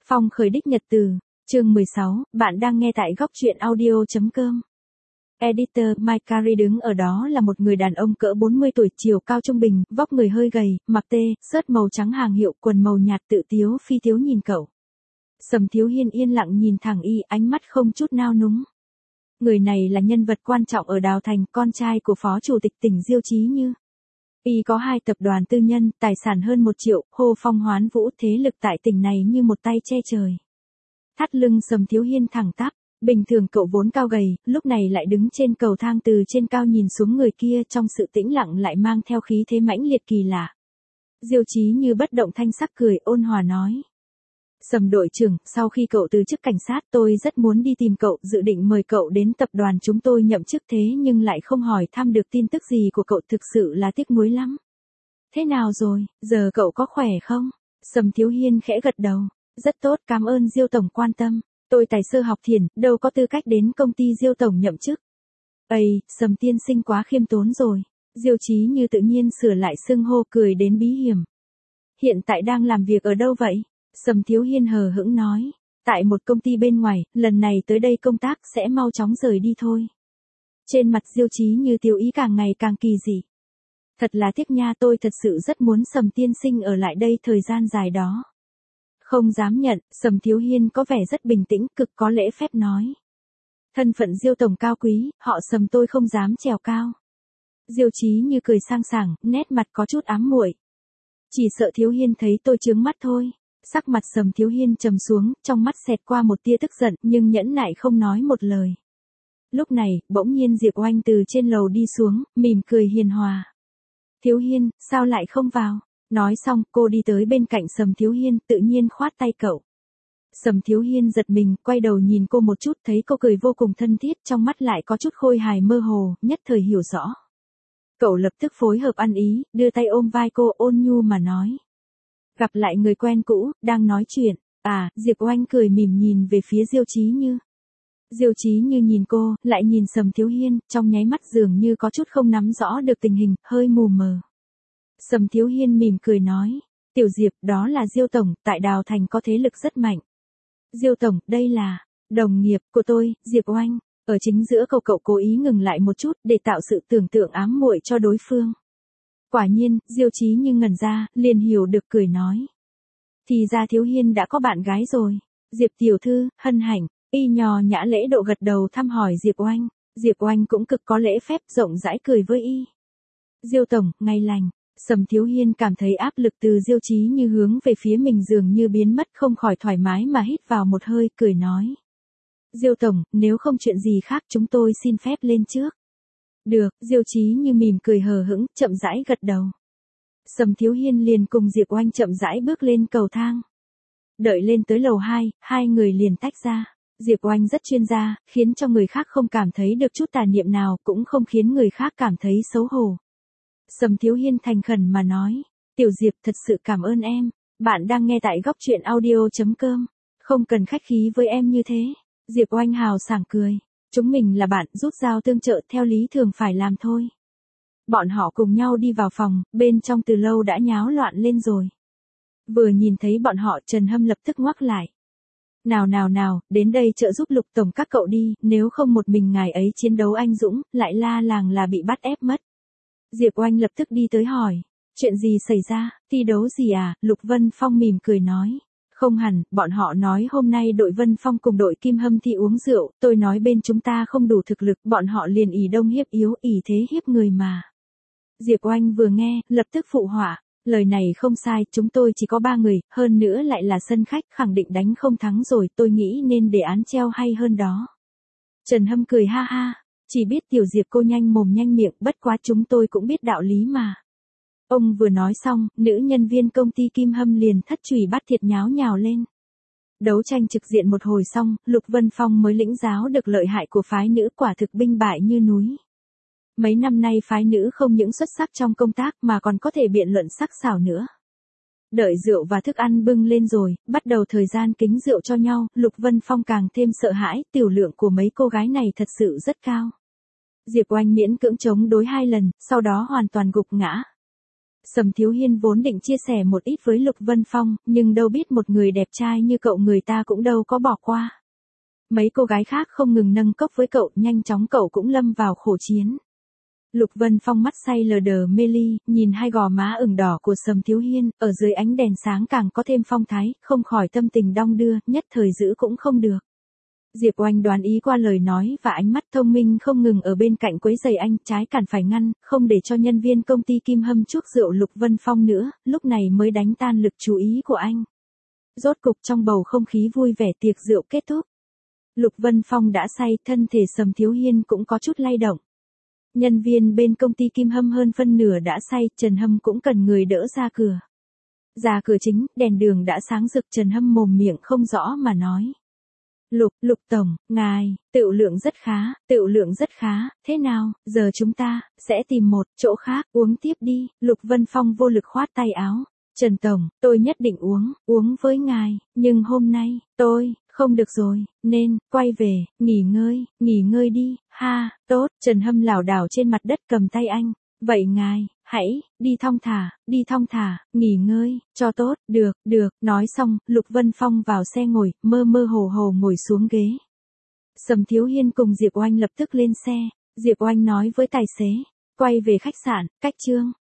Phong khởi đích nhật từ, chương 16, bạn đang nghe tại góc truyện audio.com. Editor Mike Carey đứng ở đó là một người đàn ông cỡ 40 tuổi, chiều cao trung bình, vóc người hơi gầy, mặc sớt màu trắng hàng hiệu, quần màu nhạt, tự tiếu phi tiếu nhìn cậu. Sầm Thiếu Hiên yên lặng nhìn thẳng y, ánh mắt không chút nao núng. Người này là nhân vật quan trọng ở Đào Thành, con trai của Phó Chủ tịch tỉnh Diêu Chí Như. Y có 2 tập đoàn tư nhân, tài sản hơn 1 triệu, hô phong hoán vũ, thế lực tại tỉnh này như một tay che trời. Thắt lưng Sầm Thiếu Hiên thẳng tắp, bình thường cậu vốn cao gầy, lúc này lại đứng trên cầu thang từ trên cao nhìn xuống người kia, trong sự tĩnh lặng lại mang theo khí thế mãnh liệt kỳ lạ. Diêu Chí Như bất động thanh sắc cười, ôn hòa nói. Sầm đội trưởng, sau khi cậu từ chức cảnh sát tôi rất muốn đi tìm cậu, dự định mời cậu đến tập đoàn chúng tôi nhậm chức, thế nhưng lại không hỏi thăm được tin tức gì của cậu, thực sự là tiếc nuối lắm. Thế nào rồi, giờ cậu có khỏe không? Sầm Thiếu Hiên khẽ gật đầu. Rất tốt, cảm ơn Diêu tổng quan tâm. Tôi tài sơ học thiền, đâu có tư cách đến công ty Diêu tổng nhậm chức. Ây, Sầm tiên sinh quá khiêm tốn rồi. Diêu Chí Như tự nhiên sửa lại xưng hô, cười đến bí hiểm. Hiện tại đang làm việc ở đâu vậy? Sầm Thiếu Hiên hờ hững nói. Tại một công ty bên ngoài, lần này tới đây công tác, sẽ mau chóng rời đi thôi. Trên mặt Diêu Chí Như tiêu ý càng ngày càng kỳ dị. Thật là tiếc nha, tôi thật sự rất muốn Sầm tiên sinh ở lại đây thời gian dài đó. Không dám nhận, Sầm Thiếu Hiên có vẻ rất bình tĩnh, cực có lễ phép nói. Thân phận Diêu tổng cao quý, họ Sầm tôi không dám trèo cao. Diêu Chí Như cười sang sảng, nét mặt có chút ám muội. Chỉ sợ Thiếu Hiên thấy tôi chướng mắt thôi. Sắc mặt Sầm Thiếu Hiên trầm xuống, trong mắt xẹt qua một tia tức giận, nhưng nhẫn nại không nói một lời. Lúc này, bỗng nhiên Diệp Oanh từ trên lầu đi xuống, mỉm cười hiền hòa. Thiếu Hiên, sao lại không vào? Nói xong, cô đi tới bên cạnh Sầm Thiếu Hiên, tự nhiên khoát tay cậu. Sầm Thiếu Hiên giật mình, quay đầu nhìn cô một chút, thấy cô cười vô cùng thân thiết, trong mắt lại có chút khôi hài mơ hồ, nhất thời hiểu rõ. Cậu lập tức phối hợp ăn ý, đưa tay ôm vai cô, ôn nhu mà nói. Gặp lại người quen cũ, đang nói chuyện. À, Diệp Oanh cười mỉm nhìn về phía Diêu Chí Như. Diêu Chí Như nhìn cô, lại nhìn Sầm Thiếu Hiên, trong nháy mắt dường như có chút không nắm rõ được tình hình, hơi mù mờ. Sầm Thiếu Hiên mỉm cười nói. Tiểu Diệp, đó là Diêu tổng, tại Đào Thành có thế lực rất mạnh. Diêu tổng, đây là đồng nghiệp của tôi, Diệp Oanh. Ở chính giữa câu cậu cố ý ngừng lại một chút, để tạo sự tưởng tượng ám muội cho đối phương. Quả nhiên, Diêu Chí Như ngẩn ra, liền hiểu được, cười nói. Thì ra Thiếu Hiên đã có bạn gái rồi. Diệp tiểu thư, hân hạnh. Y nhò nhã lễ độ gật đầu thăm hỏi Diệp Oanh. Diệp Oanh cũng cực có lễ phép, rộng rãi cười với y. Diêu tổng, ngày lành. Sầm Thiếu Hiên cảm thấy áp lực từ Diêu Chí Như hướng về phía mình dường như biến mất, không khỏi thoải mái mà hít vào một hơi, cười nói. Diêu tổng, nếu không chuyện gì khác chúng tôi xin phép lên trước. Được, Diêu Chí Như mỉm cười hờ hững, chậm rãi gật đầu. Sầm Thiếu Hiên liền cùng Diệp Oanh chậm rãi bước lên cầu thang. Đợi lên tới lầu 2, hai người liền tách ra. Diệp Oanh rất chuyên gia, khiến cho người khác không cảm thấy được chút tà niệm nào, cũng không khiến người khác cảm thấy xấu hổ. Sầm Thiếu Hiên thành khẩn mà nói. Tiểu Diệp, thật sự cảm ơn em. Bạn đang nghe tại góc truyện audio.com. Không cần khách khí với em như thế. Diệp Oanh hào sảng cười. Chúng mình là bạn, rút dao tương trợ, theo lý thường phải làm thôi. Bọn họ cùng nhau đi vào phòng, bên trong từ lâu đã nháo loạn lên rồi. Vừa nhìn thấy bọn họ, Trần Hâm lập tức ngoắc lại. Nào, đến đây trợ giúp Lục tổng các cậu đi, nếu không một mình ngài ấy chiến đấu anh dũng, lại la làng là bị bắt ép mất. Diệp Oanh lập tức đi tới hỏi. Chuyện gì xảy ra, thi đấu gì à? Lục Vân Phong mỉm cười nói. Không hẳn, bọn họ nói hôm nay đội Vân Phong cùng đội Kim Hâm thi uống rượu, tôi nói bên chúng ta không đủ thực lực, bọn họ liền ỷ đông hiếp yếu, ỷ thế hiếp người mà. Diệp Oanh vừa nghe, lập tức phụ họa. Lời này không sai, chúng tôi chỉ có 3 người, hơn nữa lại là sân khách, khẳng định đánh không thắng rồi, tôi nghĩ nên để án treo hay hơn đó. Trần Hâm cười ha ha. Chỉ biết tiểu Diệp cô nhanh mồm nhanh miệng, bất quá chúng tôi cũng biết đạo lý mà. Ông vừa nói xong, nữ nhân viên công ty Kim Hâm liền thất chùy bắt thiệt nháo nhào lên. Đấu tranh trực diện một hồi xong, Lục Vân Phong mới lĩnh giáo được lợi hại của phái nữ, quả thực binh bại như núi. Mấy năm nay phái nữ không những xuất sắc trong công tác mà còn có thể biện luận sắc sảo nữa. Đợi rượu và thức ăn bưng lên rồi, bắt đầu thời gian kính rượu cho nhau, Lục Vân Phong càng thêm sợ hãi, tiểu lượng của mấy cô gái này thật sự rất cao. Diệp Oanh miễn cưỡng chống đối 2 lần, sau đó hoàn toàn gục ngã. Sầm Thiếu Hiên vốn định chia sẻ một ít với Lục Vân Phong, nhưng đâu biết một người đẹp trai như cậu người ta cũng đâu có bỏ qua. Mấy cô gái khác không ngừng nâng cốc với cậu, nhanh chóng cậu cũng lâm vào khổ chiến. Lục Vân Phong mắt say lờ đờ mê ly, nhìn hai gò má ửng đỏ của Sầm Thiếu Hiên, ở dưới ánh đèn sáng càng có thêm phong thái, không khỏi tâm tình đong đưa, nhất thời giữ cũng không được. Diệp Oanh đoán ý qua lời nói và ánh mắt thông minh không ngừng ở bên cạnh quấy rầy anh, trái cản phải ngăn, không để cho nhân viên công ty Kim Hâm chuốc rượu Lục Vân Phong nữa, lúc này mới đánh tan lực chú ý của anh. Rốt cục trong bầu không khí vui vẻ tiệc rượu kết thúc. Lục Vân Phong đã say, thân thể Sầm Thiếu Hiên cũng có chút lay động. Nhân viên bên công ty Kim Hâm hơn phân nửa đã say, Trần Hâm cũng cần người đỡ ra cửa. Ra cửa chính, đèn đường đã sáng rực, Trần Hâm mồm miệng không rõ mà nói. Lục tổng, ngài, tựu lượng rất khá, thế nào, giờ chúng ta, sẽ tìm một chỗ khác, uống tiếp đi, Lục Vân Phong vô lực khoát tay áo. Trần tổng, tôi nhất định uống với ngài, nhưng hôm nay, tôi, không được rồi, nên, quay về, nghỉ ngơi đi, ha, tốt, Trần Hâm lảo đảo trên mặt đất cầm tay anh, vậy ngài, hãy, đi thong thả, nghỉ ngơi, cho tốt, được, nói xong, Lục Vân Phong vào xe ngồi, mơ mơ hồ hồ ngồi xuống ghế. Sầm Thiếu Hiên cùng Diệp Oanh lập tức lên xe, Diệp Oanh nói với tài xế, quay về khách sạn, cách Trương